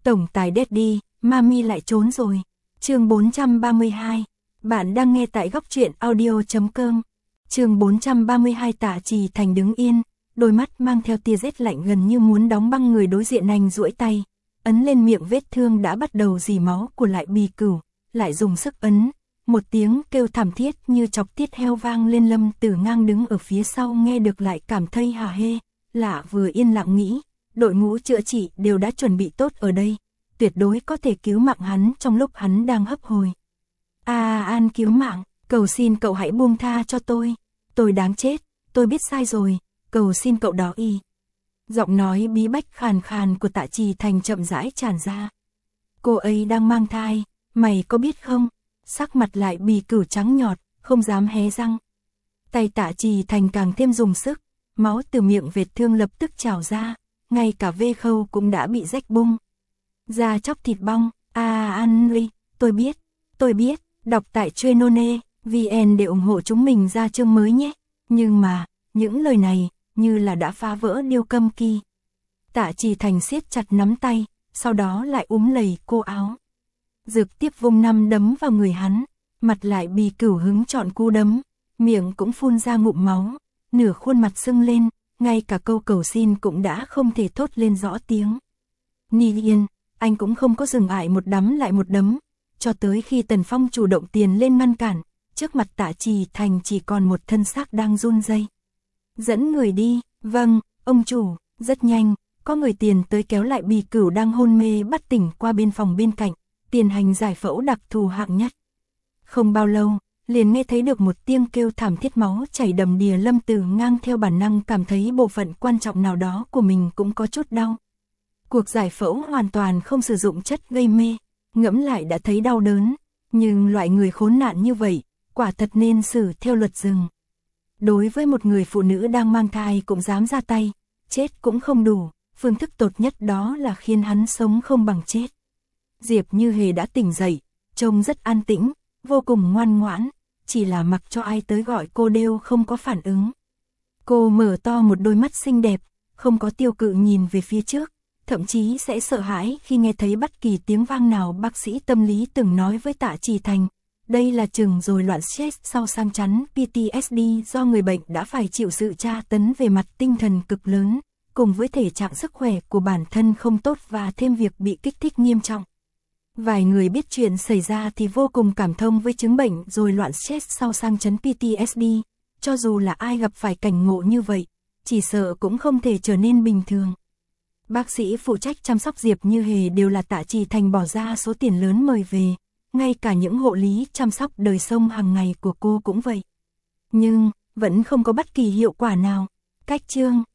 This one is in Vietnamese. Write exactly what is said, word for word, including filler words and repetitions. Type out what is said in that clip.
Tổng tài Daddy, Mami lại trốn rồi. Chương bốn trăm ba mươi hai. Bạn đang nghe tại góc truyện audio chấm com. Chương bốn trăm ba mươi hai. Tạ Trì Thành đứng yên, đôi mắt mang theo tia rét lạnh gần như muốn đóng băng người đối diện. Anh duỗi tay, ấn lên miệng vết thương đã bắt đầu rỉ máu của Lại Bì Cửu, lại dùng sức ấn. Một tiếng kêu thảm thiết như chọc tiết heo vang lên. Lâm Tử Ngang đứng ở phía sau nghe được lại cảm thấy hả hê, lạ vừa yên lặng nghĩ, đội ngũ chữa trị đều đã chuẩn bị tốt ở đây, tuyệt đối có thể cứu mạng hắn trong lúc hắn đang hấp hối. À, An cứu mạng, cầu xin cậu hãy buông tha cho tôi, tôi đáng chết, tôi biết sai rồi, cầu xin cậu đó y. Giọng nói bí bách khàn khàn của Tạ Trì Thành chậm rãi tràn ra. Cô ấy đang mang thai, mày có biết không? Sắc mặt Lại Bì Cửu trắng nhọt, không dám hé răng. Tay Tạ Trì Thành càng thêm dùng sức, máu từ miệng vết thương lập tức trào ra, ngay cả vê khâu cũng đã bị rách bung. Da chóc thịt bong. À, An ơi, tôi biết, tôi biết, đọc tại Chuyên.one vê en để ủng hộ chúng mình ra chương mới nhé. Nhưng mà, những lời này, như là đã phá vỡ điêu câm kỳ. Tạ Trì Thành siết chặt nắm tay, sau đó lại úm lầy cô áo. Dược tiếp vung năm đấm vào người hắn, mặt Lại Bì Cửu hứng chọn cú đấm, miệng cũng phun ra ngụm máu, nửa khuôn mặt sưng lên, ngay cả câu cầu xin cũng đã không thể thốt lên rõ tiếng. Ni Yên, anh cũng không có dừng lại một đấm lại một đấm, cho tới khi Tần Phong chủ động tiền lên ngăn cản, trước mặt Tạ Trì Thành chỉ còn một thân xác đang run rẩy. Dẫn người đi. Vâng, ông chủ. Rất nhanh, có người tiền tới kéo Lại Bì Cửu đang hôn mê bất tỉnh qua bên phòng bên cạnh, tiến hành giải phẫu đặc thù hạng nhất. Không bao lâu, liền nghe thấy được một tiếng kêu thảm thiết, máu chảy đầm đìa. Lâm Tử Ngang theo bản năng cảm thấy bộ phận quan trọng nào đó của mình cũng có chút đau. Cuộc giải phẫu hoàn toàn không sử dụng chất gây mê, ngẫm lại đã thấy đau đớn, nhưng loại người khốn nạn như vậy, quả thật nên xử theo luật rừng. Đối với một người phụ nữ đang mang thai cũng dám ra tay, chết cũng không đủ, phương thức tốt nhất đó là khiến hắn sống không bằng chết. Diệp Như Hề đã tỉnh dậy, trông rất an tĩnh, vô cùng ngoan ngoãn, chỉ là mặc cho ai tới gọi cô đều không có phản ứng. Cô mở to một đôi mắt xinh đẹp, không có tiêu cự nhìn về phía trước, thậm chí sẽ sợ hãi khi nghe thấy bất kỳ tiếng vang nào. Bác sĩ tâm lý từng nói với Tạ Trì Thành, đây là chừng rối loạn stress sau sang chấn pê tê ét đê do người bệnh đã phải chịu sự tra tấn về mặt tinh thần cực lớn, cùng với thể trạng sức khỏe của bản thân không tốt và thêm việc bị kích thích nghiêm trọng. Vài người biết chuyện xảy ra thì vô cùng cảm thông với chứng bệnh rối loạn stress sau sang chấn pê tê ét đê, cho dù là ai gặp phải cảnh ngộ như vậy, chỉ sợ cũng không thể trở nên bình thường. Bác sĩ phụ trách chăm sóc Diệp Như Hề đều là Tạ Trì Thành bỏ ra số tiền lớn mời về, ngay cả những hộ lý chăm sóc đời sống hàng ngày của cô cũng vậy. Nhưng, vẫn không có bất kỳ hiệu quả nào. Cách chương,